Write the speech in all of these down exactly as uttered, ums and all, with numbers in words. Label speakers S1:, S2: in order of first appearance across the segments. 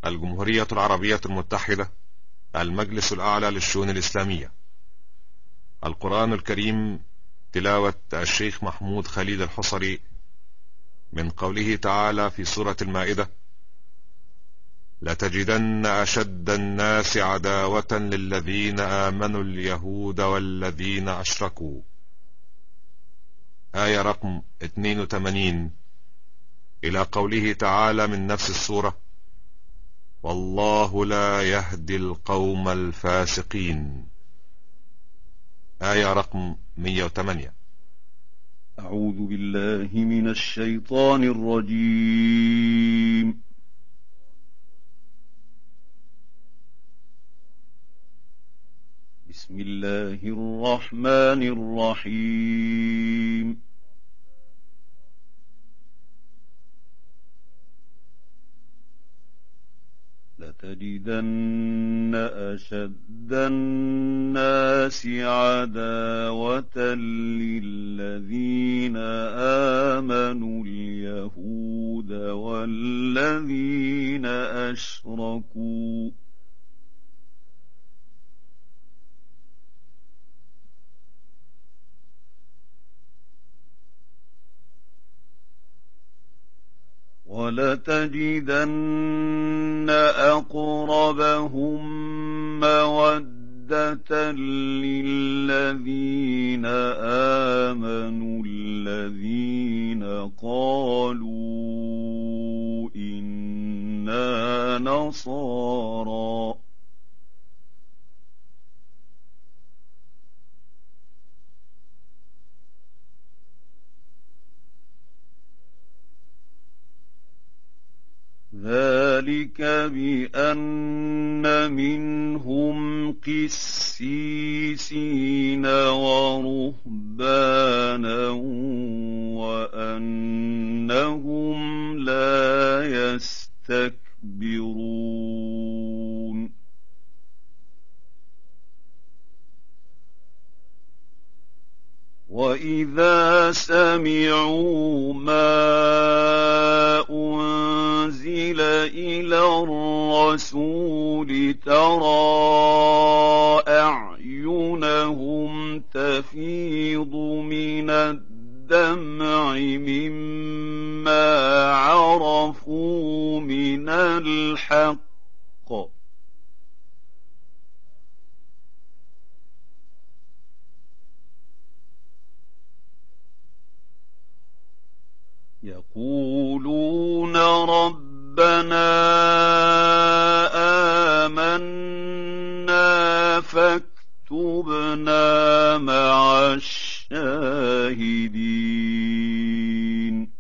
S1: الجمهورية العربية المتحدة، المجلس الأعلى للشؤون الإسلامية. القرآن الكريم، تلاوة الشيخ محمود خليل الحصري، من قوله تعالى في سورة المائدة: لتجدن أشد الناس عداوة للذين آمنوا اليهود والذين أشركوا. آية رقم اثنين وثمانين، إلى قوله تعالى من نفس السورة: والله لا يهدي القوم الفاسقين. آية رقم مئة وثمانية.
S2: أعوذ بالله من الشيطان الرجيم. بسم الله الرحمن الرحيم. لتجدن أشد الناس عداوة للذين آمنوا اليهود والذين أشركوا ولتجدن أقربهم مودة للذين آمنوا الذين قالوا إنا نصارى ذلك بأن منهم قسيسين ورهبانا وأنهم لا يستكبرون. وإذا سمعوا ما أنزل إلى الرسول ترى أعينهم تفيض من الدمع مما عرفوا من الحق يقولون ربنا آمنا فاكتبنا مع الشاهدين.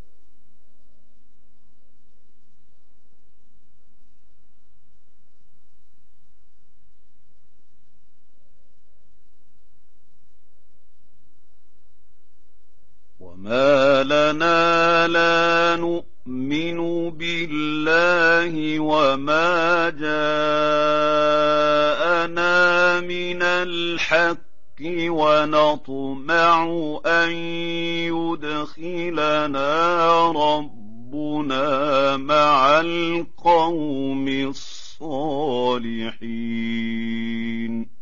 S2: وما لنا لا نؤمن بالله وما جاءنا من الحق ونطمع أن يدخلنا ربنا مع القوم الصالحين.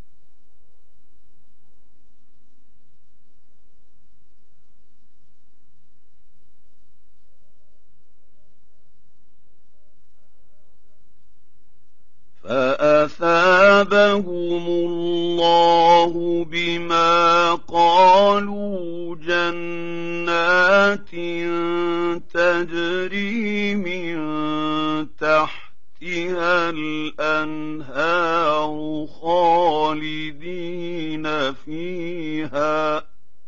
S2: فأثابهم الله بما قالوا جنات تجري من تحتها الأنهار خالدين فيها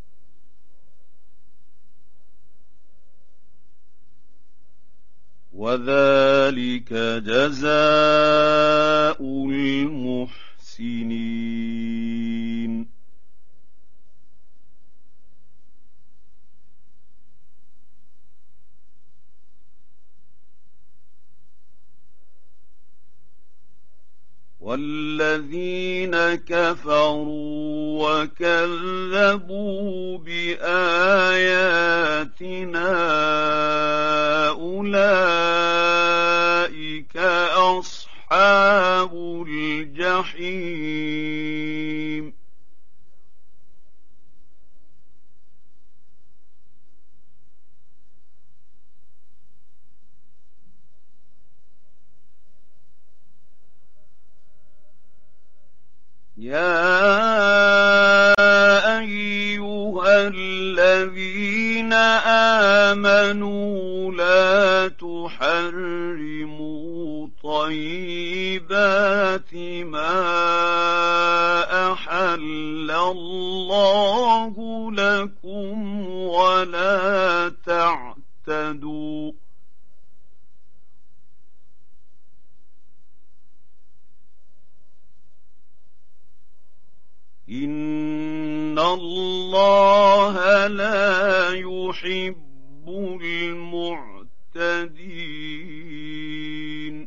S2: وذلك جزاء المحسنين. والذين كفروا وكذبوا بآياتنا أولئك يَا أَيُّهَا الَّذِينَ آمَنُوا لَا تُحَرِّمُوا طَيِّبَاتِ مَا أَحَلَّ اللَّهُ لَكُمْ وَلَا تَعْتَدُوا ۚ إِنَّ اللَّهَ لَا يُحِبُّ الْمُعْتَدِينَ.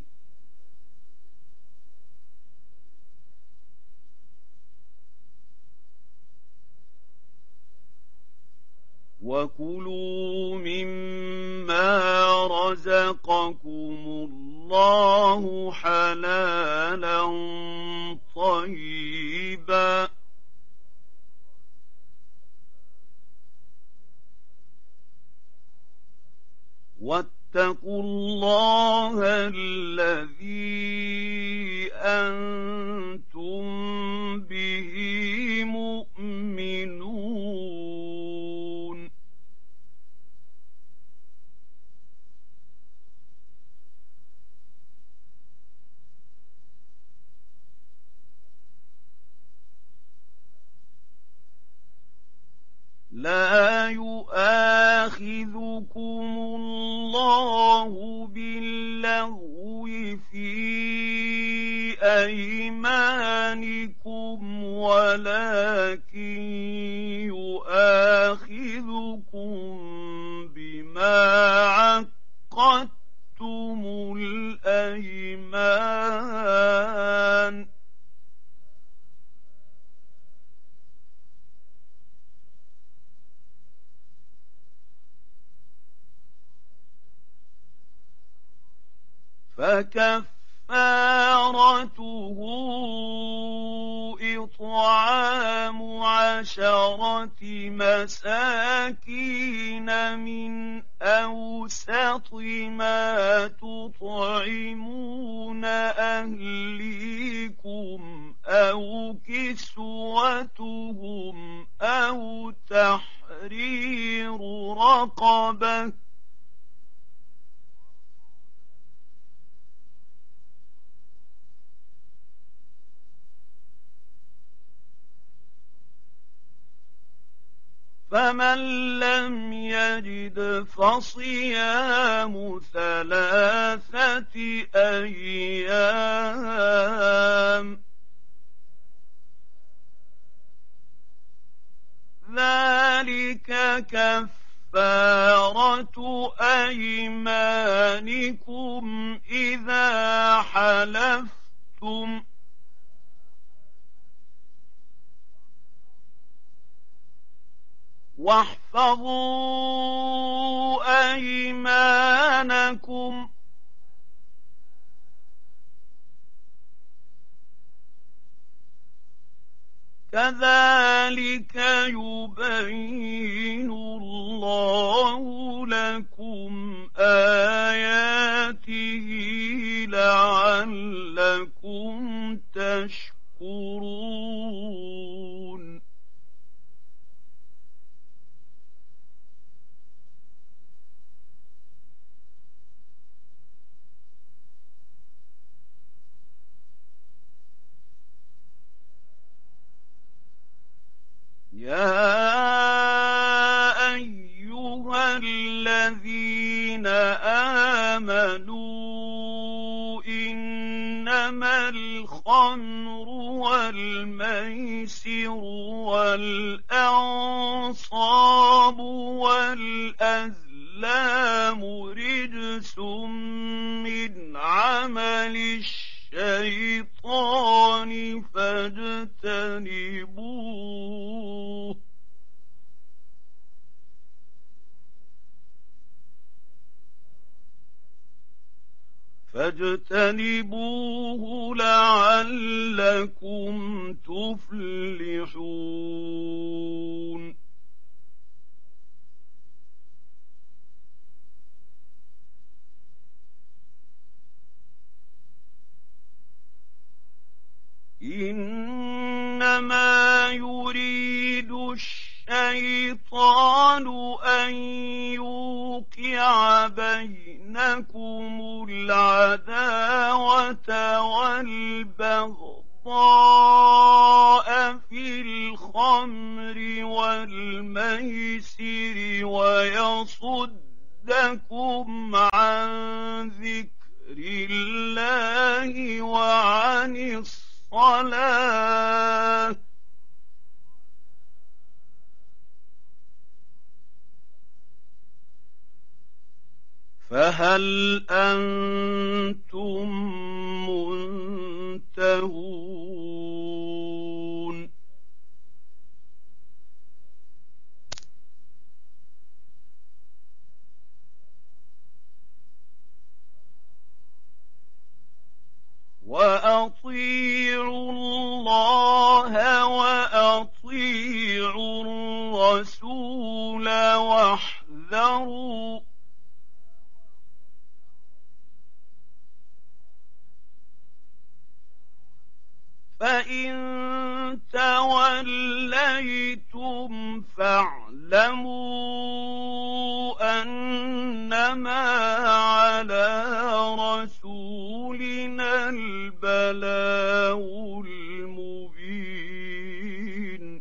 S2: وَكُلُوا مِمَّا رَزَقَكُمُ اللَّهُ حَلَالًا طَيِّبًا ۚ وَاتَّقُوا اللَّهَ الَّذِي أَنتُم بِهِ مُؤْمِنُونَ. لَا يُؤَاخِذُكُمُ اللَّهُ بِاللَّغْوِ فِي أَيْمَانِكُمْ وَلَٰكِن يُؤَاخِذُكُم بِمَا عَقَّدتُّمُ الْأَيْمَانَ ۖ فَكَفَّارَتُهُ إِطْعَامُ عَشَرَةِ مَسَاكِينَ مِنْ أَوْسَطِ مَا تُطْعِمُونَ أَهْلِيكُمْ أَوْ كِسْوَتُهُمْ أَوْ تَحْرِيرُ رَقَبَةٍ ۖ فَمَن لَّمْ يَجِدْ فَصِيَامُ ثَلَاثَةِ أَيَّامٍ ۚ ذَٰلِكَ كَفَّارَةُ أَيْمَانِكُمْ إِذَا حَلَفْتُمْ ۚ وَاحْفَظُوا أَيْمَانَكُمْ ۚ كَذَٰلِكَ يُبَيِّنُ اللَّهُ لَكُمْ آيَاتِهِ لَعَلَّكُمْ تَشْكُرُونَ. يَا أَيُّهَا الَّذِينَ آمَنُوا إِنَّمَا الْخَمْرُ وَالْمَيْسِرُ وَالْأَنصَابُ وَالْأَزْلَامُ رِجْسٌ مِّنْ عَمَلِ الشَّيْطَانِ فاجتنبوه فاجتنبوه لعلكم تفلحون. إن إنما يريد الشيطان أن يوقع بينكم العداوة والبغضاء في الخمر والميسر ويصدكم عن ذكر الله وعن الصلاة فهل أنتم منتهون وأطيعوا الله وأطيعوا الرسول واحذروا فإن توليتم فاعلموا أنما على رسولنا البلاغ المبين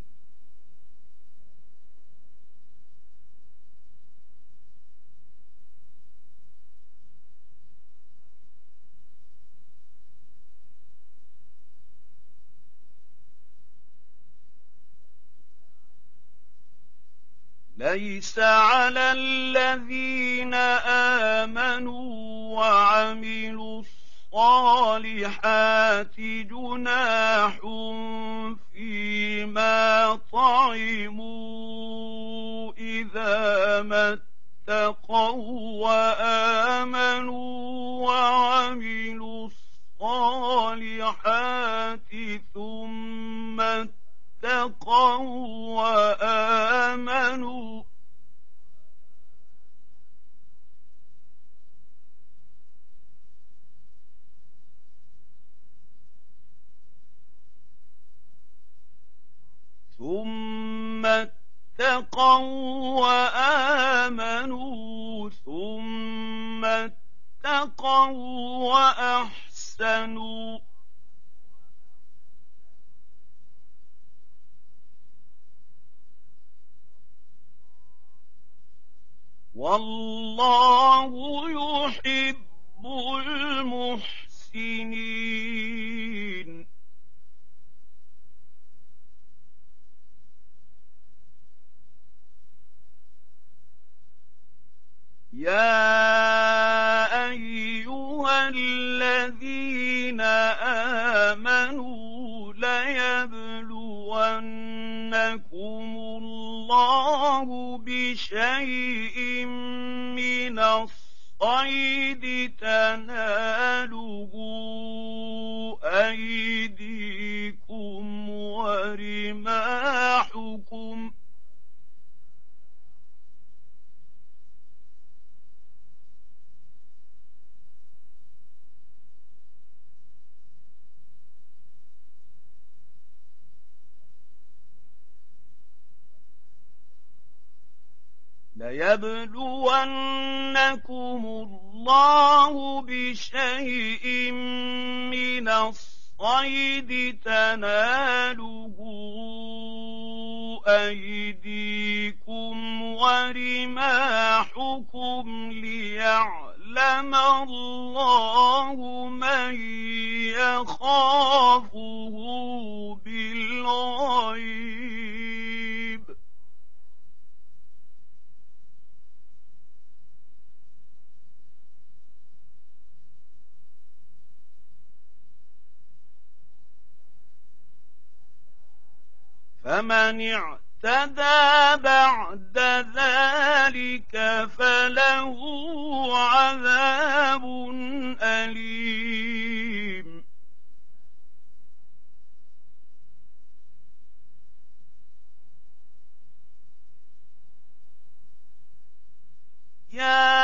S2: ليس على الذين آمنوا وعملوا الصالحات جناح فيما طعموا إذا ما اتقوا وآمنوا وعملوا الصالحات ثم اتقوا وآمنوا ثم اتقوا وآمنوا ثم اتقوا وأحسنوا والله يحب المحسنين يا أيها الذين آمنوا ليبلونكم الله بشيء من الصيد تناله أيديكم ورماحكم ليبلونكم الله بشيء من الصيد تناله أيديكم ورماحكم ليعلم الله من يخافه بالغيب فمن اعتدى بعد ذلك فله عذاب أليم يا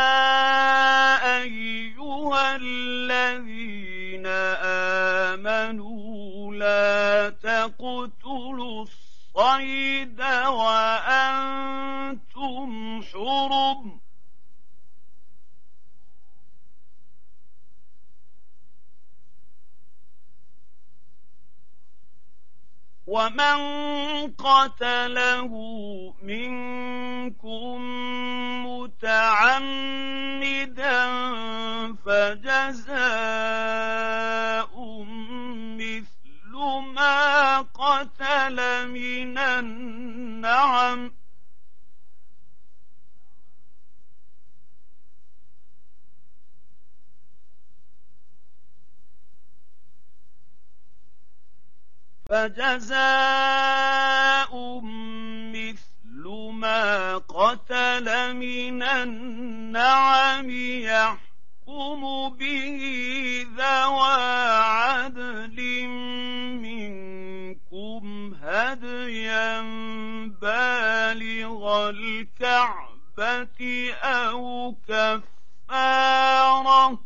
S2: أيها الذين آمنوا لا تقتلوا الصيد وأنتم حرم ومن قتله منكم متعمدا فجزاء مثل ما قتل من النعم فجزاء مثل ما قتل من النعم يحكم به ذوى عدل منكم هديا بالغ الكعبة أو كفارة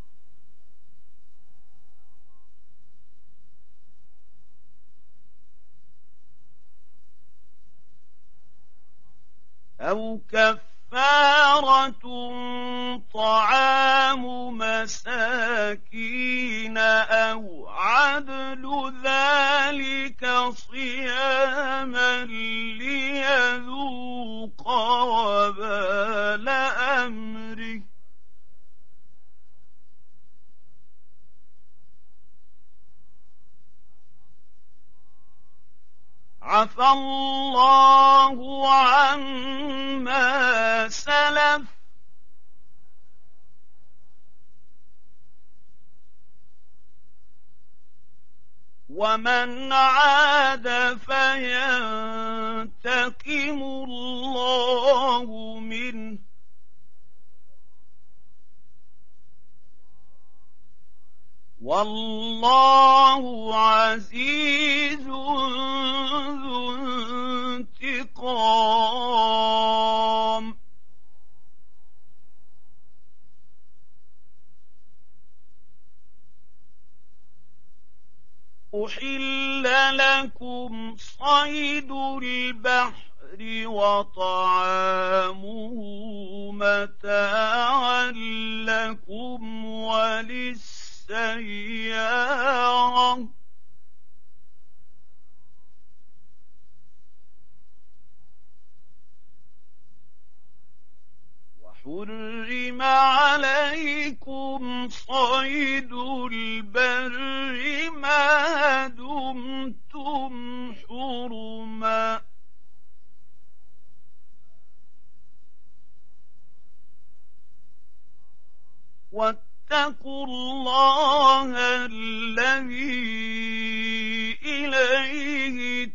S2: أو كفارة طعام مساكين أو عدل ذلك صياما ليذوق وبال أمره عفى الله عما سلف ومن عاد فينتقم الله منه والله عزيز ذو انتقام أحل لكم صيد البحر وطعامه متاعا لكم وللسيارة وحرم عليكم صيد البر ما دمتم حرما واتقوا الله الذي إليه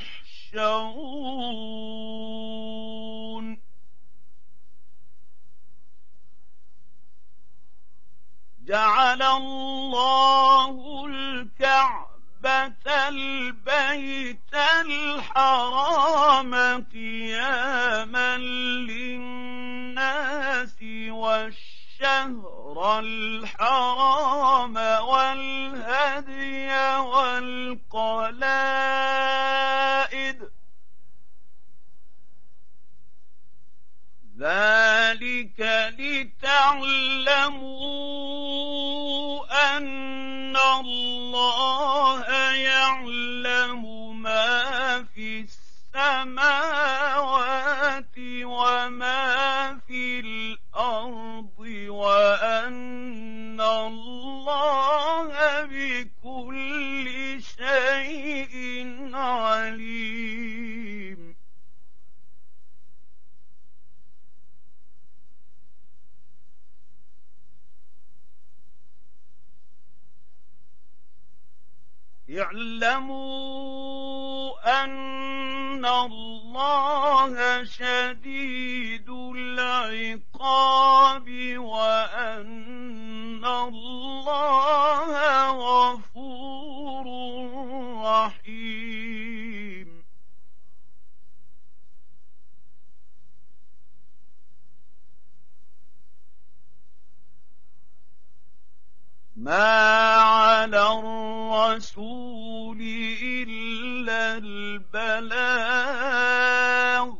S2: تحشرون جعل الله الكعبة البيت الحرام قياما للناس والشهر الحرام والهدي والقلائد ذلك لتعلموا أن الله يعلم ما في السماوات وما في الأرض وأن الله بكل شيء عليم اعلموا أن الله شديد العقاب وأن الله غفور رحيم ما على الرسول الْبَلَاغُ ۗ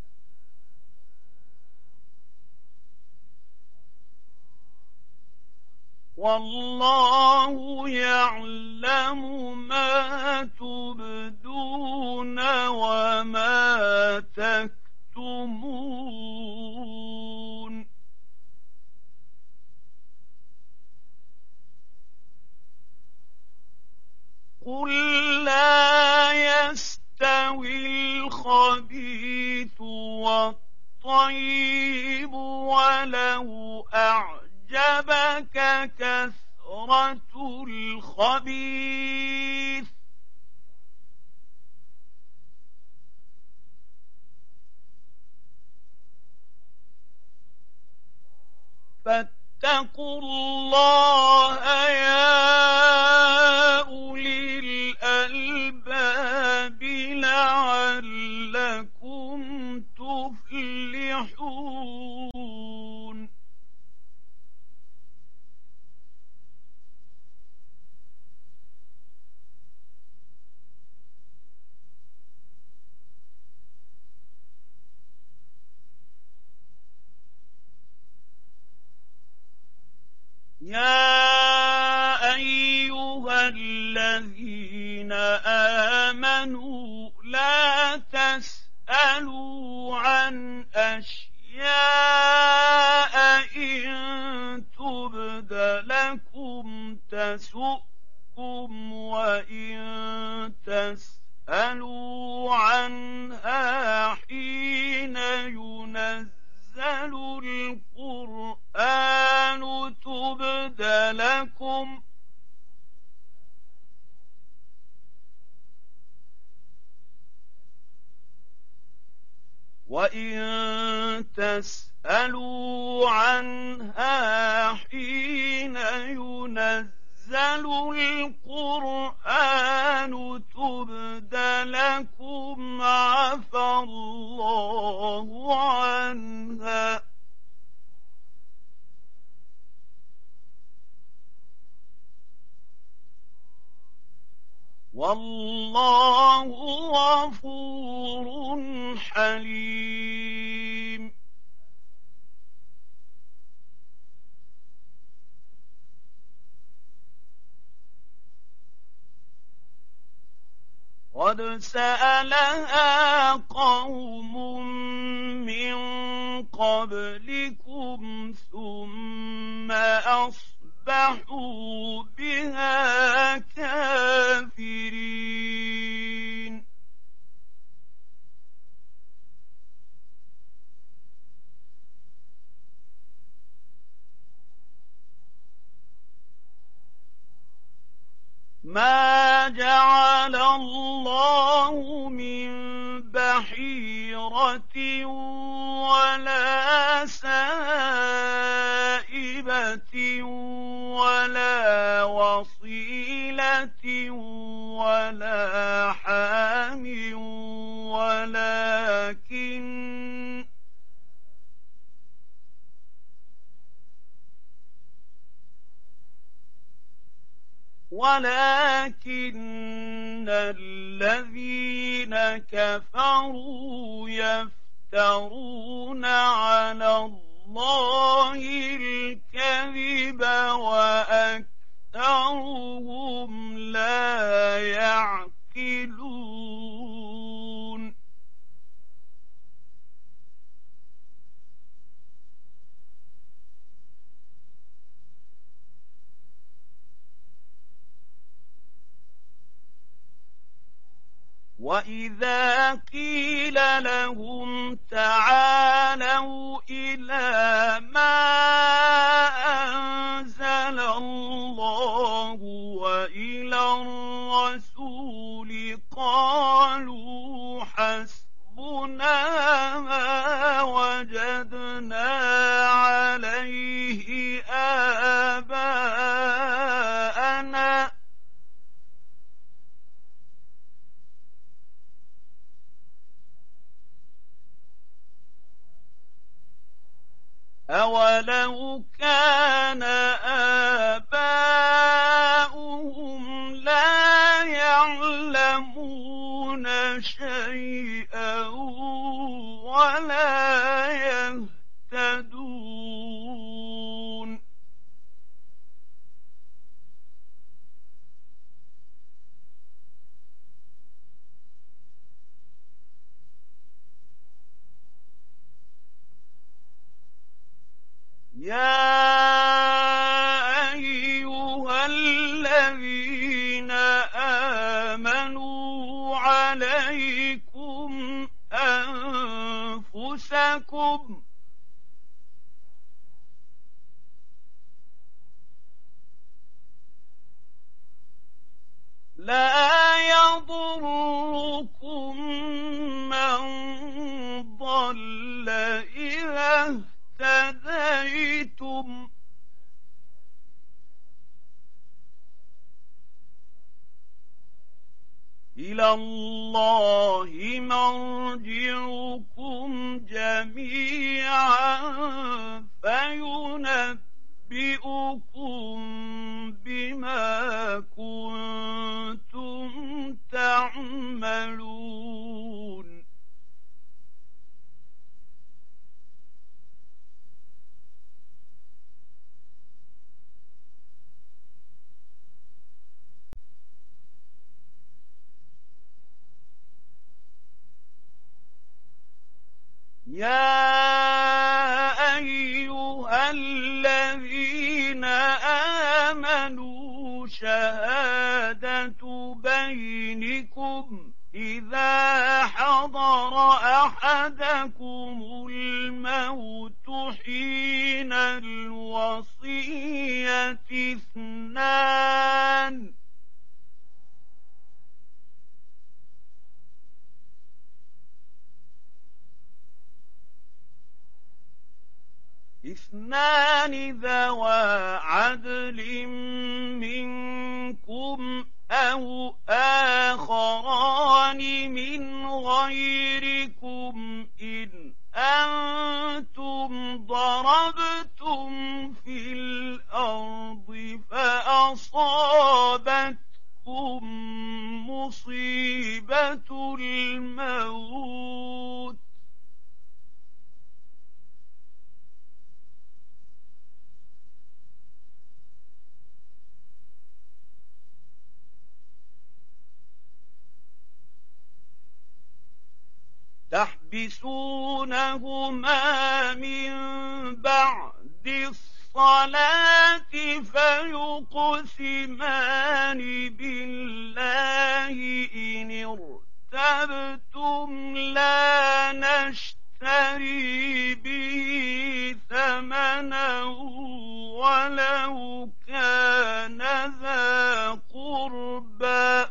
S2: وَاللَّهُ يَعْلَمُ مَا تُبْدُونَ وَمَا تَكْتُمُونَ قُل لَّا يَسْتَوِي الْخَبِيثُ وَالطَّيِّبُ وَلَوْ أَعْجَبَكَ كَثْرَةُ الْخَبِيثِ ۚ فَاتَّقُوا اللَّهَ يَا أُولِي الْأَلْبَابِ لَعَلَّكُمْ تُفْلِحُونَ يَا أَيُّهَا الَّذِينَ آمَنُوا لَا تَسْأَلُوا عَنْ أَشْيَاءَ إِن تُبْدَ لَكُمْ تَسُؤْكُمْ وَإِن تَسْأَلُوا عَنْهَا حِينَ يُنَزَّلُ الْقُرْآنُ تُبْدَ لَكُمْ ۖ وَإِن تَسْأَلُوا عَنْهَا حِينَ يُنَزَّلُ الْقُرْآنُ تُبْدَ لَكُمْ عَفَا اللَّهُ عَنْهَا ۗ وَاللَّهُ غَفُورٌ حَلِيمٌ قَدْ سَأَلَهَا قَوْمٌ مِّن قَبْلِكُمْ ثُمَّ أَصْبَحُوا بِهَا كَافِرِينَ مَا جَعَلَ اللَّهُ مِن بَحِيرَةٍ وَلَا سَائِبَةٍ وَلَا وَصِيلَةٍ وَلَا حَامٍ وَلَٰكِنَّ ولكن الذين كفروا يفترون على الله الكذب وأكثرهم لا يعقلون وَإِذَا قِيلَ لَهُمْ تَعَالَوْا إِلَىٰ مَا أَنزَلَ اللَّهُ وَإِلَى الرَّسُولِ قَالُوا حَسْبُنَا مَا وَجَدْنَا عَلَيْهِ آبَاءَنَا ۚ أَوَلَوْ كَانَ آبَاؤُهُمْ لَا يَعْلَمُونَ شيئا ولا يهتدون يا أيها الذين آمنوا عليكم أنفسكم لا يضركم من ضل إذا اهتديتم إلى الله مرجعكم جميعا فينبئكم بما كنتم تعملون يا أيها الذين آمنوا شهادة بينكم إذا حضر أحدكم الموت حين الوصية اثنان اثنان ذوى عدل منكم أو آخران من غيركم إن أنتم ضربتم في الأرض فأصابتكم مصيبة الموت تحبسونهما من بعد الصلاة فيقسمان بالله إن ارتبتم لا نشتري به ثمنا ولو كان ذا قربى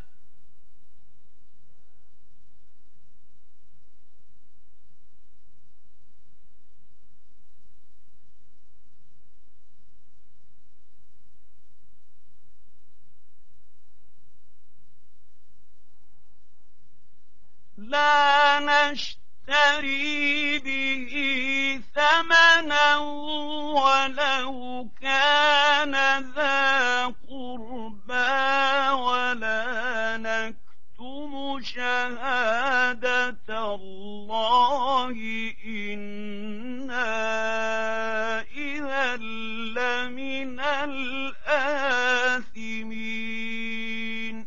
S2: لا نشتري به ثمنا ولو كان ذا قربى ولا نكتم شهادة الله إنا إذا لمن الآثمين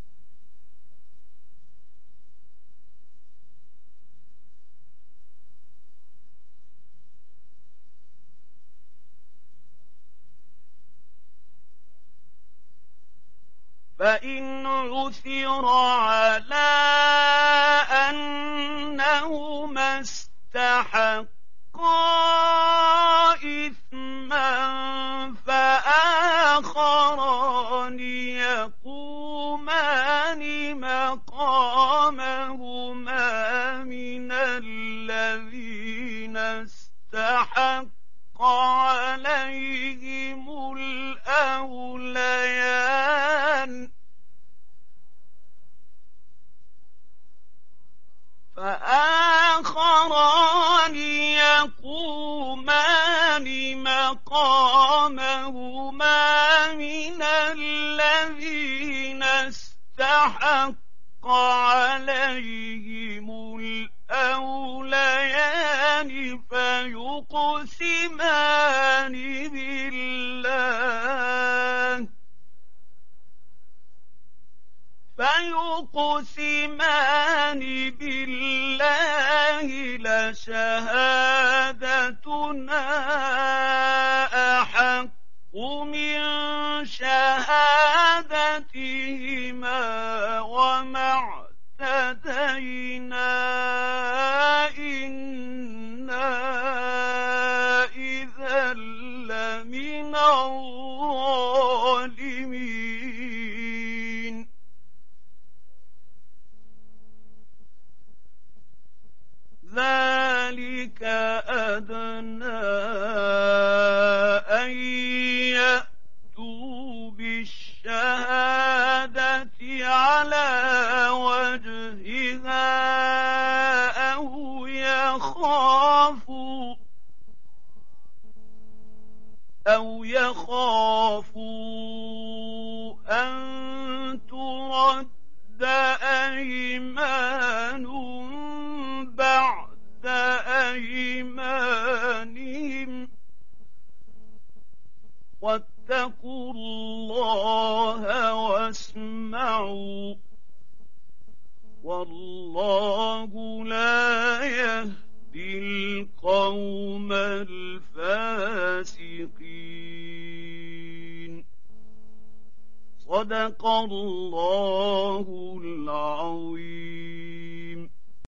S2: فإن عثر على أنهما استحقا إثما فآخران يقومان مقامهما من الذين استحق عليهم الأوليان فآخران يقومان مقامهما من الذين استحق حق عليهم الأوليان فيقسمان بالله فيقسمان بالله لشهادتنا أحق من شهادتهما وما اعتدينا إنا إذا لمن الظالمين ذلك أدنى أن يأتوا بالشهادة على وجهها أو يخافوا أو يخافوا أن ترد أيمان بعد أيمانهم واتقوا الله واسمعوا والله لا يهدي القوم الفاسقين صدق الله